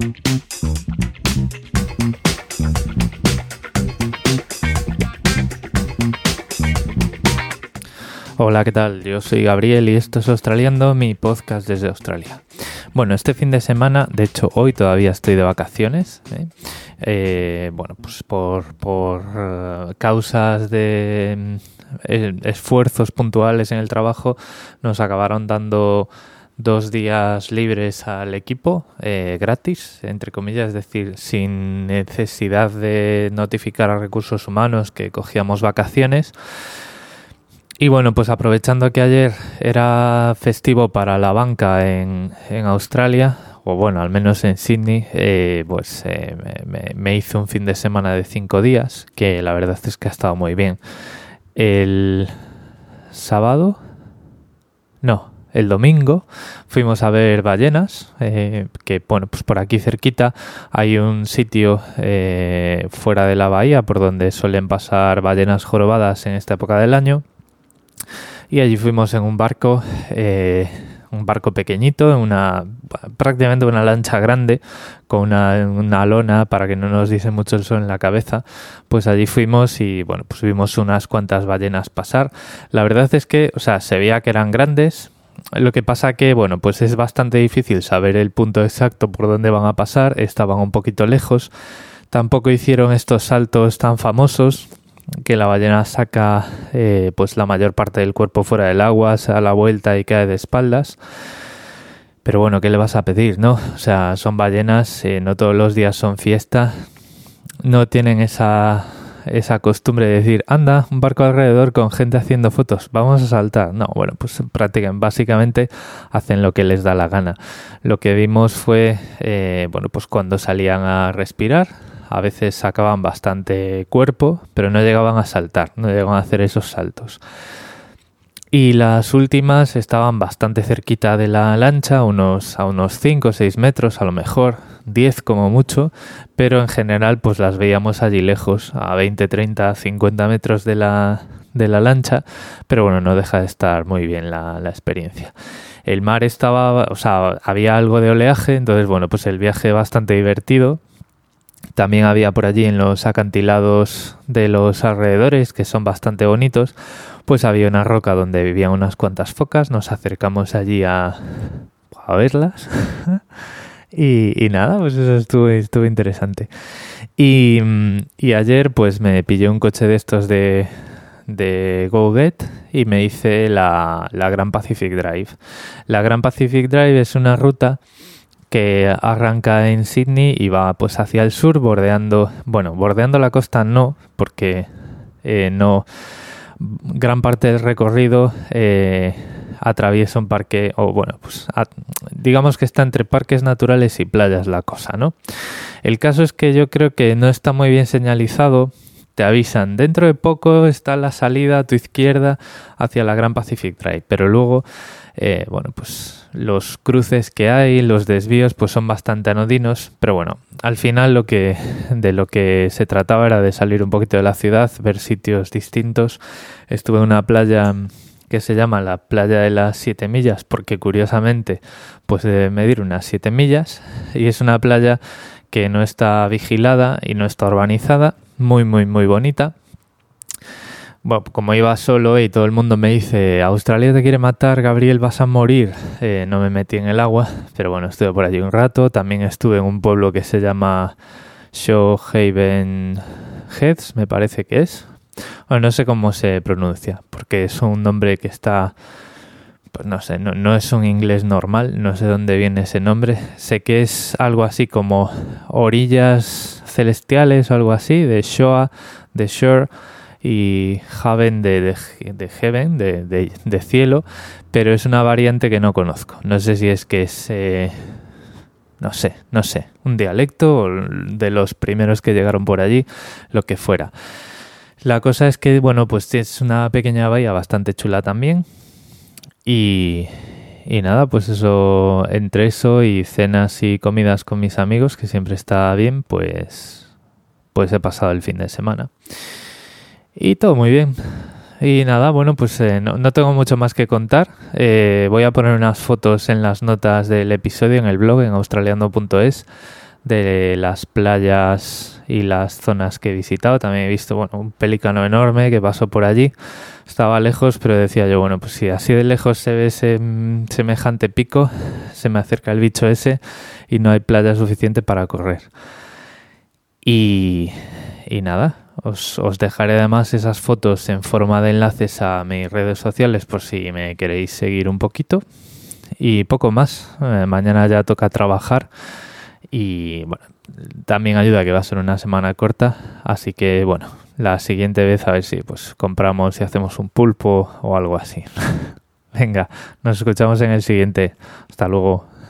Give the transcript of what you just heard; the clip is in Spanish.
Hola, ¿qué tal? Yo soy Gabriel y esto es Australiando, mi podcast desde Australia. Bueno, este fin de semana, de hecho hoy todavía estoy de vacaciones, bueno, pues por causas de esfuerzos puntuales en el trabajo nos acabaron dando 2 días libres al equipo, gratis, entre comillas, es decir, sin necesidad de notificar a recursos humanos que cogíamos vacaciones. Y bueno, pues aprovechando que ayer era festivo para la banca en Australia, o bueno, al menos en Sydney, me hice un fin de semana de 5 días, que la verdad es que ha estado muy bien. El sábado, no, el domingo fuimos a ver ballenas, que bueno, pues por aquí cerquita hay un sitio fuera de la bahía por donde suelen pasar ballenas jorobadas en esta época del año. Y allí fuimos en un barco pequeñito, prácticamente una lancha grande, con una lona para que no nos diese mucho el sol en la cabeza. Pues allí fuimos y bueno, pues vimos unas cuantas ballenas pasar. La verdad es que, se veía que eran grandes. Lo que pasa que, bueno, pues es bastante difícil saber el punto exacto por dónde van a pasar. Estaban un poquito lejos. Tampoco hicieron estos saltos tan famosos, que la ballena saca pues la mayor parte del cuerpo fuera del agua, se da la vuelta y cae de espaldas. Pero bueno, ¿qué le vas a pedir, no? O sea, son ballenas, no todos los días son fiesta, no tienen esa costumbre de decir, anda, un barco alrededor con gente haciendo fotos, vamos a saltar. No, bueno, pues básicamente hacen lo que les da la gana. Lo que vimos fue, pues cuando salían a respirar, a veces sacaban bastante cuerpo, pero no llegaban a saltar, no llegaban a hacer esos saltos. Y las últimas estaban bastante cerquita de la lancha, a unos 5 o 6 metros, a lo mejor 10 como mucho, pero en general pues las veíamos allí lejos, a 20, 30, 50 metros de la lancha, pero bueno, no deja de estar muy bien la experiencia. El mar había algo de oleaje, entonces bueno, pues el viaje bastante divertido. También había por allí en los acantilados de los alrededores, que son bastante bonitos, pues había una roca donde vivían unas cuantas focas. Nos acercamos allí a verlas y nada, pues eso estuvo interesante. Y ayer pues me pillé un coche de estos de GoGet y me hice la Grand Pacific Drive. La Grand Pacific Drive es una ruta que arranca en Sydney y va pues hacia el sur bordeando la costa no, porque gran parte del recorrido atraviesa un parque, digamos que está entre parques naturales y playas la cosa, ¿no? El caso es que yo creo que no está muy bien señalizado. Te avisan, dentro de poco está la salida a tu izquierda hacia la Grand Pacific Drive, pero luego pues los cruces que hay, los desvíos, pues son bastante anodinos, pero bueno, al final de lo que se trataba era de salir un poquito de la ciudad, ver sitios distintos. Estuve en una playa que se llama la playa de las 7 millas, porque curiosamente pues debe medir unas 7 millas, y es una playa que no está vigilada y no está urbanizada, muy, muy, muy bonita. Bueno, como iba solo y todo el mundo me dice, Australia te quiere matar, Gabriel, vas a morir, no me metí en el agua, pero bueno, estuve por allí un rato. También estuve en un pueblo que se llama Shoalhaven Heads, me parece que es. Bueno, no sé cómo se pronuncia, porque es un nombre que está, pues no sé, no es un inglés normal, no sé dónde viene ese nombre. Sé que es algo así como orillas celestiales o algo así, de Shoa, de Shore, y Haven de Heaven, de cielo, pero es una variante que no conozco. No sé si es que es, no sé, un dialecto o de los primeros que llegaron por allí, lo que fuera. La cosa es que, bueno, pues es una pequeña bahía bastante chula también. Y nada, pues eso, entre eso y cenas y comidas con mis amigos, que siempre está bien, pues he pasado el fin de semana. Y todo muy bien. Y nada, bueno, pues no tengo mucho más que contar. Voy a poner unas fotos en las notas del episodio en el blog, en australiando.es, de las playas y las zonas que he visitado. También he visto, bueno, un pelícano enorme que pasó por allí. Estaba lejos, pero decía yo, bueno, pues si así de lejos se ve ese semejante pico, se me acerca el bicho ese y no hay playa suficiente para correr. Y nada, os dejaré además esas fotos en forma de enlaces a mis redes sociales por si me queréis seguir un poquito. Y poco más. Mañana ya toca trabajar y bueno, también ayuda que va a ser una semana corta, así que bueno, la siguiente vez a ver si pues compramos y hacemos un pulpo o algo así. Venga, nos escuchamos en el siguiente. Hasta luego.